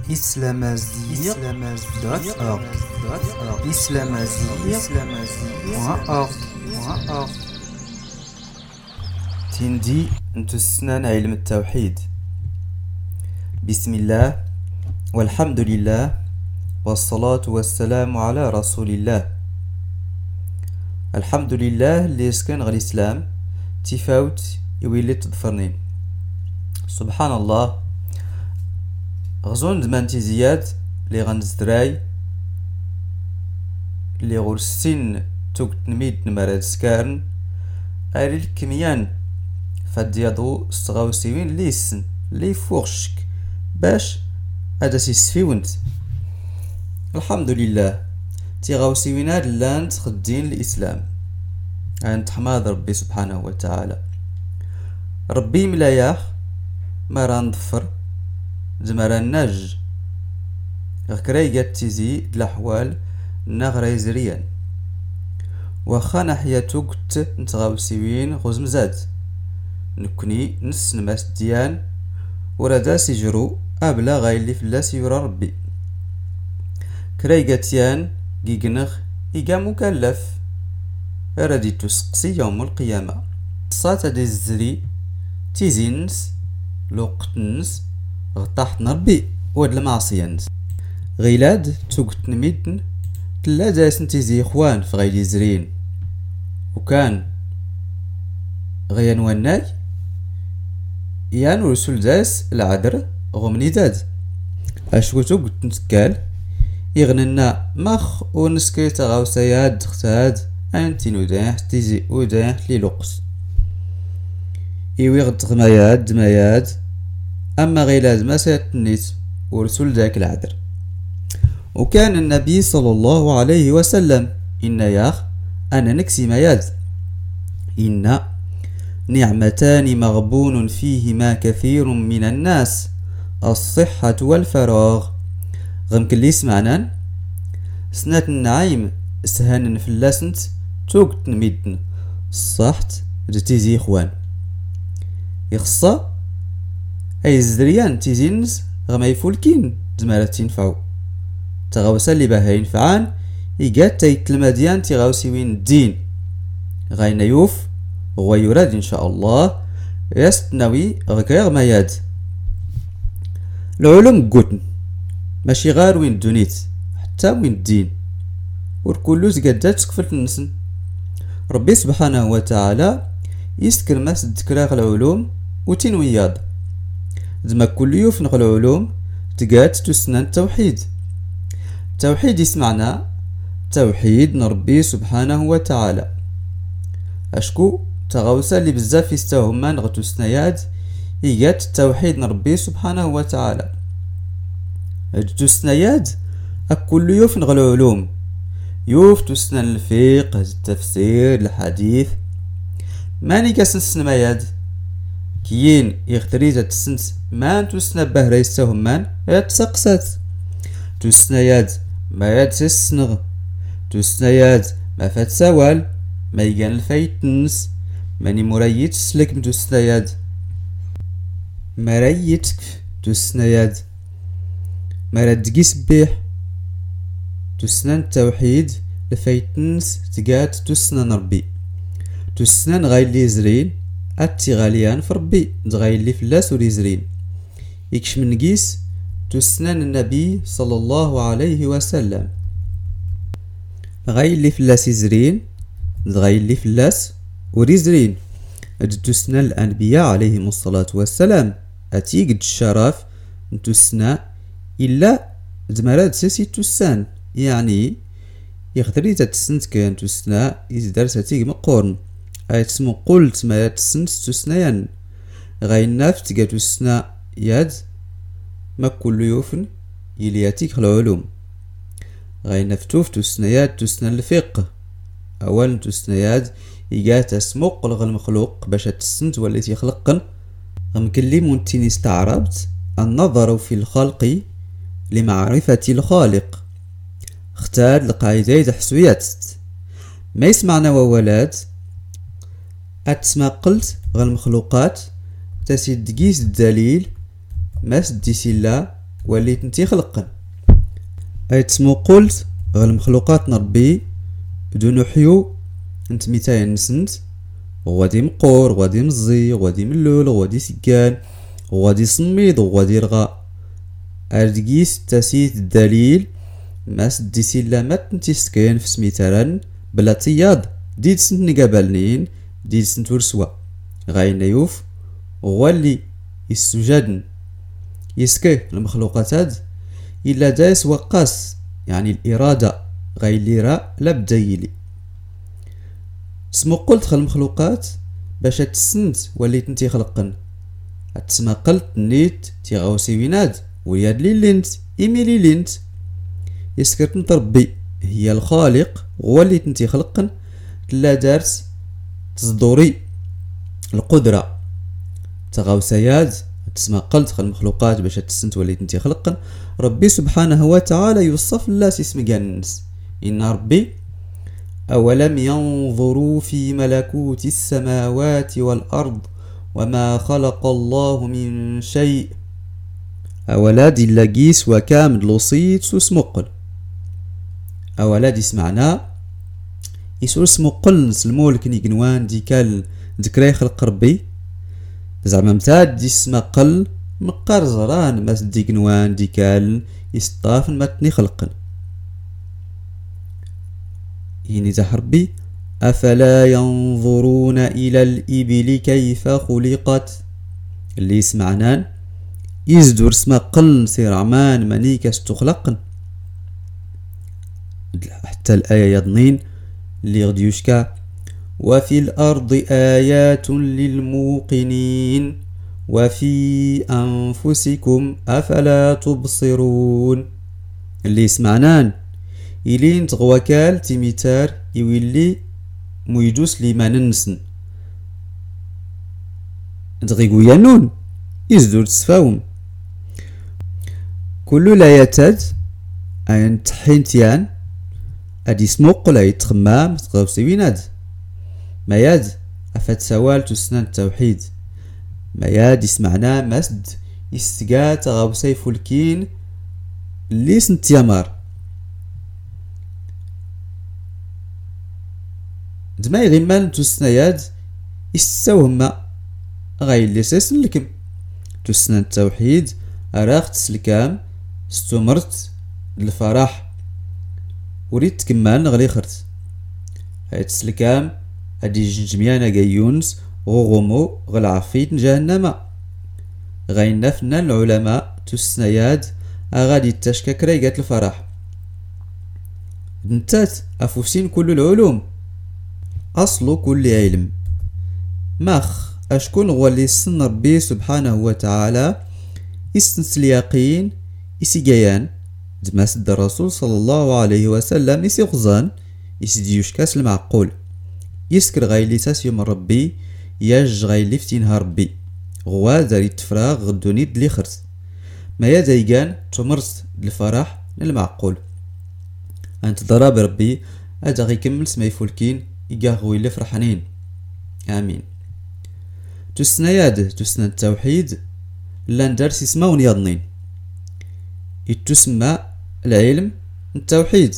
islamazir.org islamazir.org تندي نتسنان علم التوحيد. بسم الله والحمد لله والصلاة والسلام على رسول الله. الحمد لله اللي سكن غير الإسلام تفاوت يولي تظفرني. سبحان الله غزون دمانتي زياد لي غنزدراي لي غور السن توقت نميد نمارد سكارن اري الكميان فديادو استغاوسيوين لي السن لي فوغشك باش هذا سيسفيونت. الحمد لله تيغاوسيوين هاد لان تخدين الإسلام عند حماد ربي سبحانه وتعالى. ربي ملاياخ ما رانضفر زمرا ناج غكراي قد تيزي الأحوال نغري زريان وخا حياتو قد نتغاوسيوين غوز مزاد نكني نس نماس ديان وردا سيجرو أبلا غايلي فلاس يورا ربي كراي قاتيان جيجنخ إيقا مكلف أرادي تسقسي يوم القيامة صاتا دي الزري تيزينس لوقتنس غطاحت نربي ود المعصيانس غيلاد توقت نميدن تلادا سنتيزي إخوان في غيلي زرين وكان غيان وناي يان ورسول داس العذر غمني داد أشكو توقت نتكال يغننا مخ ونسكي تغاوسياد دختاد أنتي وداح تيزي وداح لي لقص إيوي غتغماياد دماياد أما غيلاد ما سيتنيت ورسول ذاك العذر. وكان النبي صلى الله عليه وسلم إن ياخ أنا نكسي مياد إن نعمتان مغبون فيهما كثير من الناس الصحة والفراغ. غمكن لي سمعنا سنات النعيم سهان فلاسنت توقت نميدن الصحت جتيزي إخوان يخصى أي الزريان تيزينز غما يفولكين زمالات تنفعو تغاوسا اللي باها ينفعان إيقات تيتلماديان تيغاوسيوين الدين غاينا يوف هو يراد إن شاء الله يستناوي غكايغ ماياد العلوم قوتن ماشي غار وين دونيت حتى وين الدين وركولوز قدات تكفلت النسن. ربي سبحانه وتعالى يسكر ماس الذكراغ العلوم وتنوياض زما كل يوف نغ العلوم تقات تسنان التوحيد. التوحيد يسمعنا توحيد نربي سبحانه وتعالى. أشكو تغاوسا اللي بزاف يستاهما نغ تسنياد إيقات التوحيد نربي سبحانه وتعالى. تسنياد أكل يوف نغ العلوم يوف تسنان الفقه التفسير الحديث ماني كاسنس نماياد كيين يغتريزة تسنس مان تسنى بهرا يستاهم مان يتسقسات تسنياد ما يتسنغ تسنياد ما فات سوال ما يقان الفايتنس ماني مريت سلك متسنياد ما ريتك تسنياد ما ردقي سبيح تسنان التوحيد لفايتنس تقات تسنان ربي تسنان غايلي زرين أتي غاليان فربي دغايلي فلاس وريزرين يكش من قيس تسنان النبي صلى الله عليه وسلم غايلي فلاس يزرين دغايلي فلاس وريزرين تسنان الأنبياء عليهم الصلاة والسلام أتي قد الشرف تسنى إلا زمراد سيسي تسان يعني يخدري تسنت كان تسنى يزدار ساتيق مقورن أي تسمو قلت ما يتسنت تسنيان غاي نافت قا تسنى ياد ما كل يوفن يلياتيك العلوم غاي نفتوف تسنيات تسنى الفقه أولا تسنيات إيقا تسمو قلغ المخلوق باش تسنت والتي يخلقن غمكلي مونتيني استعربت النظر في الخلق لمعرفة الخالق اختار القاعدة تحسويات ما يسمعنا وولاد أتسمى قلت غير المخلوقات تسيد قيس الدليل ما سديسي لا وليت نتي خلقا. اي تسمو قلت غير المخلوقات نربي بدون حيو انت ميتاي نسنت وغادي مقور وغادي مزي وغادي ملول وغادي سكان وغادي صميد وغادي رغا ارجيس تاسيت الدليل ما سدي سلامات نتي سكين في سميتران بلا تياض ديد سنت نقابلنين ديد سنت ورسوا غاينا يوف وغالي يسجدن يسكي المخلوقات هاد إلا دايس وقاس يعني الإرادة غاي ليرا لا بدايلي سمو قلت خل المخلوقات باش تسنت وليت نتي خلقن تسمى قلت نيت تي غاوسي ويناد وياد لي لينت إيميلي لينت يسكرت نتربي هي الخالق وليت نتي خلقن لا دارس تصدوري القدرة تغاوسياد تسمى قلت خل المخلوقات باش تسنت وليت نتي خلقن ربي سبحانه وتعالى يوصف الناس اسم جنس إن ربي أولم ينظروا في ملكوت السماوات والأرض وما خلق الله من شيء أولاد اللاجيس وكامل لوصيت سمقل أولاد اسمعنا يسور سمقل نسلمولك نيقنوان ديكال ذكري خلق ربي زعما متاد دي اسم قل مقار زران ما ديقنوان ديكال يسطاف ماتني خلقن يعني ربي أفلا ينظرون إلى الإبل كيف خلقت اللي يسمعنان يزدور اسم قل سير عمان منيكس تخلقن حتى الآية يضنين اللي غدي يشكى وفي الأرض آيات للموقنين وفي أنفسكم أفلا تبصرون اللي يسمعنان إلين تغوكال تيميتار يولي مويدوس لي ما ننسن دغيقو يانون يزدور تسفاوم كل لا يتد أين تحينتيان أدي سموق لا يتخمام تغوسي ويناد ما ياد أفاد سوال تسنان التوحيد ما ياد يسمعنا مسد يستقات غوسي فولكين اللي سنتيامار دما يغيمان تسنياد يستوهما غايل لي سيسن لكم تسنان التوحيد أراخ تسلكام استمرت الفرح وريت تكمال غلي خرت هاي تسلكام هادي جميانا جايونس غوغومو غلعفيت جهنم غاينا فنان العلماء تسنياد أغادي التشكك ريقات الفرح نتات أفوسين كل العلوم أصل كل علم مخ أشكون هو اللي سن ربي سبحانه وتعالى يستنس اليقين يسيقيان دما سد الرسول صلى الله عليه وسلم يسي غزان يسديوش كاس المعقول يسكر غايلي ساس يوم ربي ياج غايلي فتينها ربي غوا داري تفراغ غدوني دلي خرس ما يدايقان تمرس الفرح للمعقول أنت ضرب ربي أدا غيكمل سما يفولكين يقاغوي اللي فرحانين آمين تسنياد تسنى التوحيد لان درس يسمون يضنين يتسمى العلم التوحيد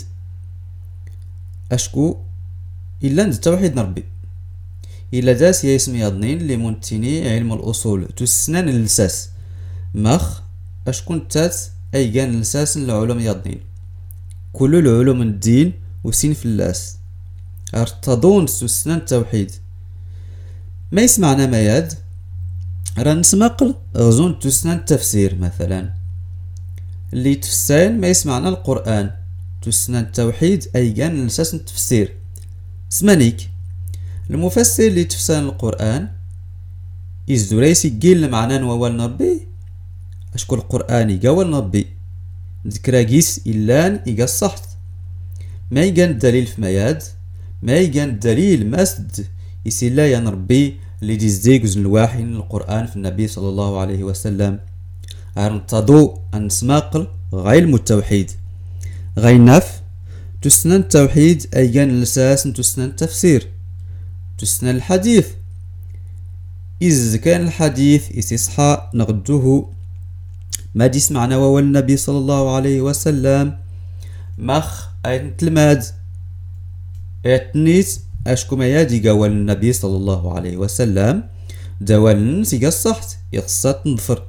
أشكو إلا ند التوحيد نربي إلا داس يسمي يضنين اللي منتيني علم الأصول تسنان الساس مخ أشكون تات أي كان الساس العلوم يضنين كل العلوم الدين وسين في اللاس ارتضون تسنان التوحيد ما يسمعنا ما ياد راه نسمقل غزون تسنان التفسير مثلا اللي تفسين ما يسمعنا القرآن تسنان التوحيد أي كان الأساس التفسير سمانيك المفسر اللي تفسان القرآن يزدو ريسي قيل معنى ووال نربي أشكو القرآن يقوال نربي ذكراقيس إلان يقصحت ما يقان الدليل في مياد ما يقان الدليل مسد يسيلا يا نربي اللي ديزديق وزن الواحي من القرآن في النبي صلى الله عليه وسلم أرنتضو أن سماقل غير التوحيد غير نف تسنن التوحيد أي كان الأساس تسنن التفسير تسنن الحديث. إذا كان الحديث يصحى نغدوه ما دي سمعنا وول النبي صلى الله عليه وسلم مخ أين تلماد اتنيت أشكو ما يادي قوال النبي صلى الله عليه وسلم دوال نسيقى الصحت يقصات نظفر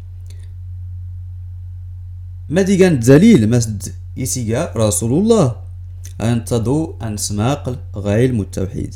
ما دي كان دليل مسد يسيقى رسول الله أنتظو أن سماق غير التوحيد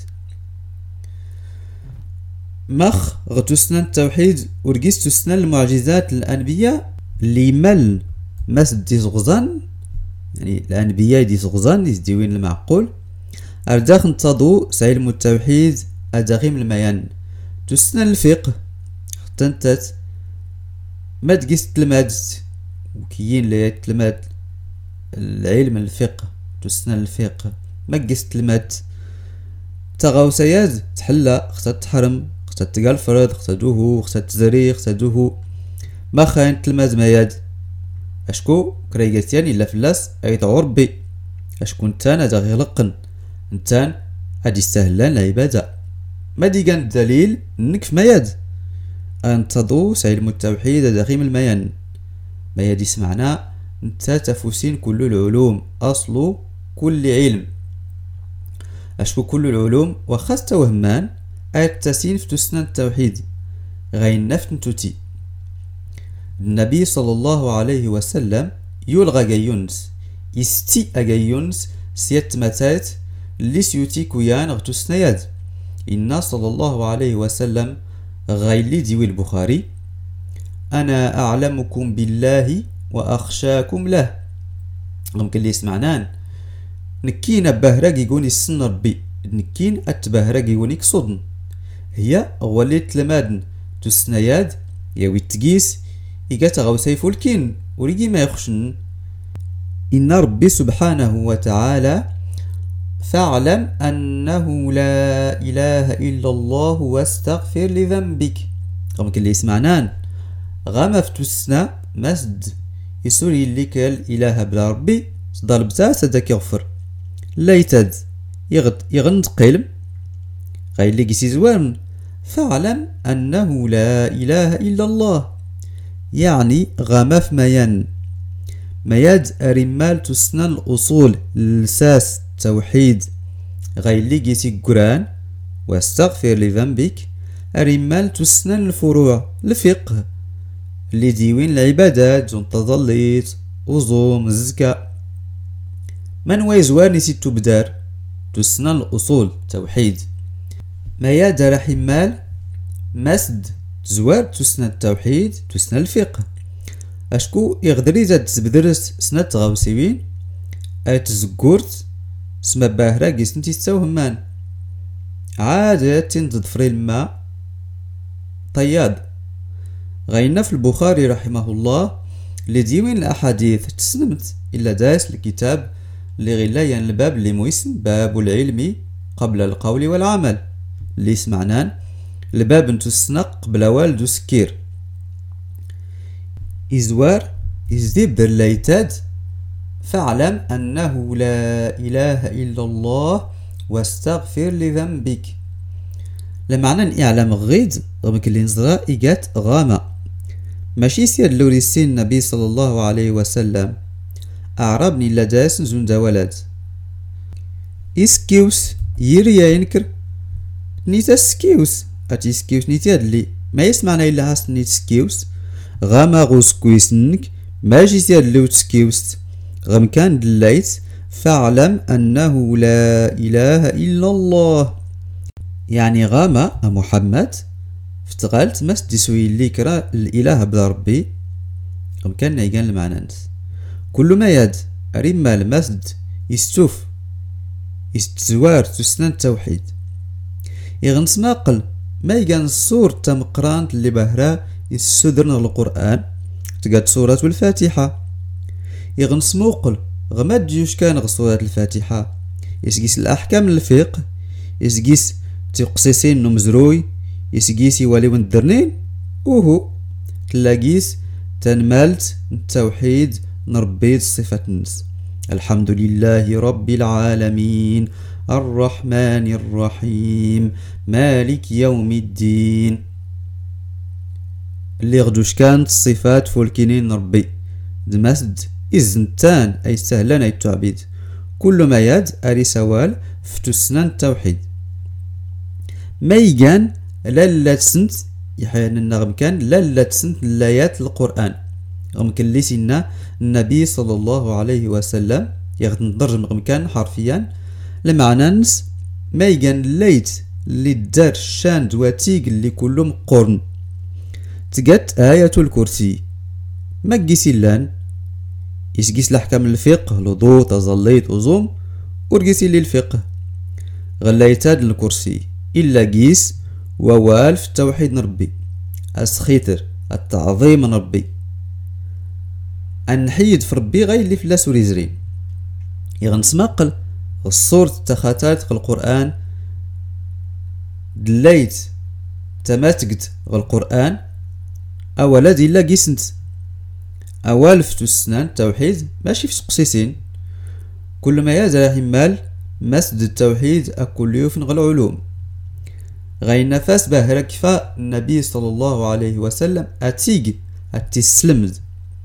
مخ غتسنى التوحيد ورقيس تسنى المعجزات الأنبياء اللي مل مسد دي زغزان يعني الأنبياء دي زغزان يزديوين المعقول أرداخ نتضو سعلم التوحيد أدغيم الميان تسنى الفقه تنتت ما تقيس تلمادت وكيين لي تلماد العلم الفقه تسنى الفقه ما قيس تلماد تغاو سياد تحلى خصها تحرم خصها تقال فرد خصها دوهو خصها تزري خصها دوهو ما خاين تلماد مياد اشكو كريقتيان إلا فلاس أيضا ربي اشكو نتان هذا غيلقن نتان هادي يستهلان العبادة ما دي كان الدليل نكف مياد أنتظو سعلم التوحيد دخيم الميان مياد يسمعنا نتا تفوسين كل العلوم أصل كل علم أشكو كل العلوم وخاصة وهمان التسين في تسنى التوحيد غين نفت نتوتي النبي صلى الله عليه وسلم يلغى جيونس يستي أجيونس سيت متات اللي سيوتي كويان غتسنياد إن صلى الله عليه وسلم غيلي ديوي البخاري أنا أعلمكم بالله وأخشاكم له ممكن اللي يسمعنان نكين بهرق يقوني السن ربي نكين أتبهرق يقوني كصدن هي أولي تلمادن تسنياد يوي تقيس إيقات غوسي فولكين وريقي ما يخشن إن ربي سبحانه وتعالى فاعلم أنه لا إله إلا الله واستغفر لذنبك ممكن اللي يسمعنان غام فتسنى مسد يسوري لك الإله بلا ربي صدر بتاس هداك يغفر لا يتد يغند قلم غير لك يسيزوان فاعلم أنه لا إله إلا الله يعني غام في مياد أرمال تسنى الأصول الساس توحيد غير لك يسيقران واستغفر لذنبك أرمال تسنى الفروع الفقه اللي ديوين العبادات زون تظليت وزوم الزكاة من ويزوار نسيتو بدار تسنى الأصول توحيد ما يادر حمال مسد زوار تسنى التوحيد تسنى الفقه أشكو يغدري زاد تبدرس سنة غاوسيوين أتزقورت سما باهرة قيسنتي ستوهمان عادة تنتظفري الماء طياد غينا في البخاري رحمه الله لديوين الأحاديث تسلمت إلا داس الكتاب اللي غلايا الباب اللي مويسم باب العلم قبل القول والعمل اللي سمعنان الباب انتو السنق قبل والدو سكير إزوار إزديب در ليتاد فاعلم أنه لا إله إلا الله واستغفر لذنبك لمعنى إعلام غيد غمك اللي نزرا إيجات غاما ماشي سير لوري السين النبي صلى الله عليه وسلم أعربني لداس زند ولد إسكيوس يريا ينكر نيتا سكيوس أتي سكيوس نيتا اللي ما يسمعنا إلا هاس نيت سكيوس غاما غوس كويسنك ماشي سير لو تسكيوس غم كان دليت فاعلم أنه لا إله إلا الله يعني غاما محمد فتغالت مس تسوي اللي كرا الإله بلا ربي غم كان نيجان المعنانس كل ما يد أريما المسد يستوف يستزوار تسنان التوحيد يغنس ماقل ما يجان الصور تمقران اللي بهرا يسودرن القرآن تقاد سورة الفاتحة يغنس موقل غماد جيوش كان غصورة الفاتحة يسقيس الأحكام الفقه يسقيس تقصيصين نمزروي يسقيسي والي وندرنين وهو تلاقيس تنمالت التوحيد نربيت صفة النس الحمد لله رب العالمين الرحمن الرحيم مالك يوم الدين اللي غدوش كانت الصفات فولكينين ربي دماسد إزنتان أي سهلان أي التعبيد كل ما ياد أري سوال فتسنان التوحيد ميجان لا تسنت يحيان النغم كان لا تسنت الآيات القرآن غمكن اللي سينا النبي صلى الله عليه وسلم يغد ندرجم غمكان حرفيا لمعنى نس ميجان ليت اللي دار الشان دواتيق اللي كلهم قرن تقات آية الكرسي ما قيسي لان يسقيس لحكام الفقه الوضوء تظليت أزوم ورقيسي لي الفقه غلايتاد الكرسي إلا قيس ووالف التوحيد نربي أسخيتر التعظيم نربي أنحيد في ربي غير اللي فلاس وريزرين يغنسماقل الصورة التخاتات القرآن دليت تماتقت القرآن أولا دي لا قيسنت أوالف تسنان التوحيد ماشي في سقسيسين كل ما يزرع همال مسد التوحيد أكل يوفن العلوم غاي نفاس باهرة كفا النبي صلى الله عليه وسلم أتيج أتسلمد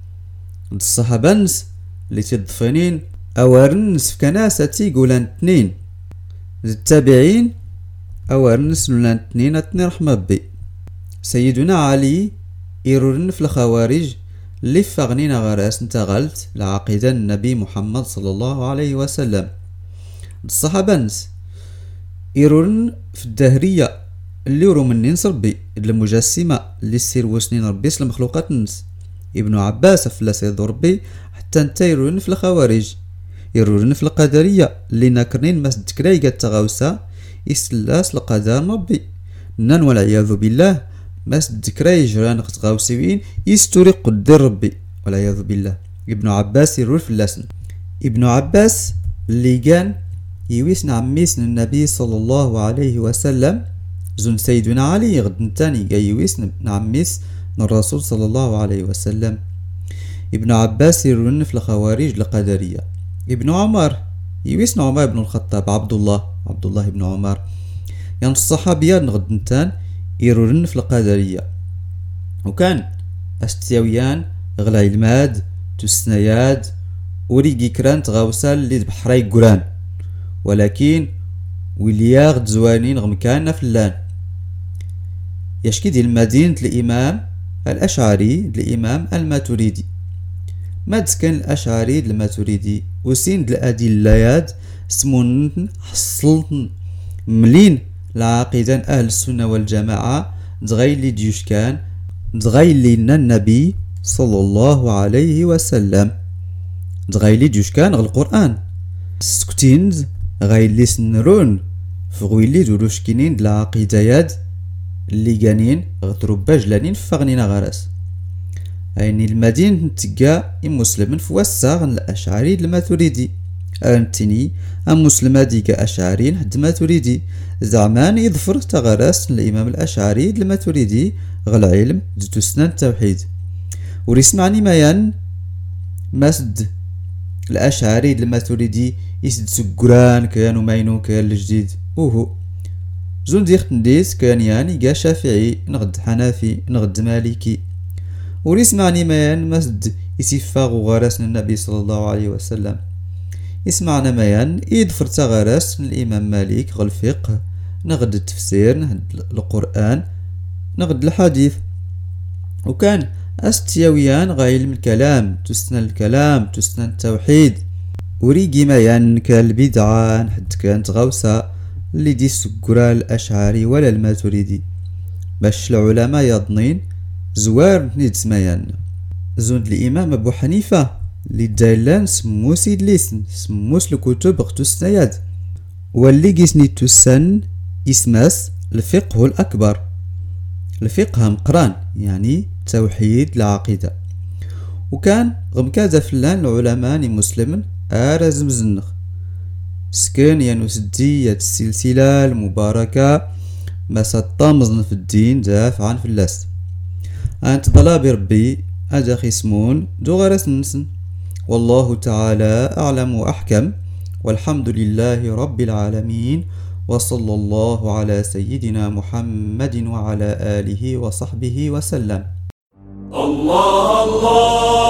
الصحابانس اللي تدفنين أوارنس في كناس أتيج ولان تنين التابعين أوارنس ولان تنين أتني رحمة بي سيدنا علي يرورن في الخوارج اللي فغنينا غراس انتغلت لعقيدة النبي محمد صلى الله عليه وسلم الصحابانس يرورن في الدهرية اللي يرو منين ربي المجسمة اللي سير وسنين ربي المخلوقات النس ابن عباس فلاس يدو ربي حتى انت يرورن في الخوارج يرورن في القدرية اللي ناكرنين ماس دكرايقة تغاوسا يسلاس القدر ربي نان والعياذ بالله ماس دكراي جران غاوسيوين يستوري قدر ربي والعياذ بالله ابن عباس يرور في اللسن ابن عباس اللي كان يويسن عميسن النبي صلى الله عليه وسلم زون سيدنا علي غد تاني جاي يويسن عميس الرسول صلى الله عليه وسلم ابن عباس يرون في الخوارج القدرية ابن عمر يويسن عمر بن الخطاب عبد الله بن عمر يعني الصحابيات غد تان يرون في القدرية وكان استيويان غلا الماد تسنياد وريقي كران تغاوسال اللي بحراي قران ولكن ولياغد زوانين غمكان فلان يشكي دي المدينة الإمام الأشعري الإمام الماتريدي ماد كان الأشعري الماتريدي وسين الأدليات سمون حصلتن ملين العقيدة أهل السنة والجماعة دغيلي ديوشكان دغيلي النبي صلى الله عليه وسلم دغيلي ديوشكان القرآن سكتين غايلي سنرون فغويلي دولوشكينين العقيديات اللي جانين غتربا جلانين فغنينا غراس يعني المدينة تلقى مسلم فوسا الأشعري الماتريدي أمتني مسلمة ديكا أشعرين حد ماتريدي زعمان يظفر تغراس الإمام الأشعري الماتريدي غالعلم زيتو سنان التوحيد وريسمعني مايان مسد الأشعري الماتريدي يسد سكران كانوا ماينو كان الجديد وهو زون ديخت نديس كان يعني جا شافعي نغد حنفي نغد مالكي وريسمعني مايان مسد يسفاغ غراس النبي صلى الله عليه وسلم يسمعنا مايان يدفر تغراس الإمام مالك غالفقه نغد التفسير نغد القرآن نغد الحديث وكان استياويان غايل من الكلام تسنى الكلام تسنى التوحيد وريقي مايان كالبدعة حد كانت غوسة اللي دي السكرة الأشعري ولا الماتريدي باش العلماء يضنين زوار نيد مايان زون الإمام أبو حنيفة اللي دايلان سمو سيد ليسن سموس الكتب اختو السنياد واللي قيسني تسن اسماس الفقه الأكبر الفقه مقران يعني توحيد العقيدة وكان غمكازا فلان العلماء مسلمين أرزم زنخ سكن ينوسدية السلسلة المباركة ما سطامزن في الدين دافعا في اللاس أنت ضلا بربي أدخي اسمون دو غرس نسن والله تعالى أعلم وأحكم والحمد لله رب العالمين وصلى الله على سيدنا محمد وعلى آله وصحبه وسلم. الله الله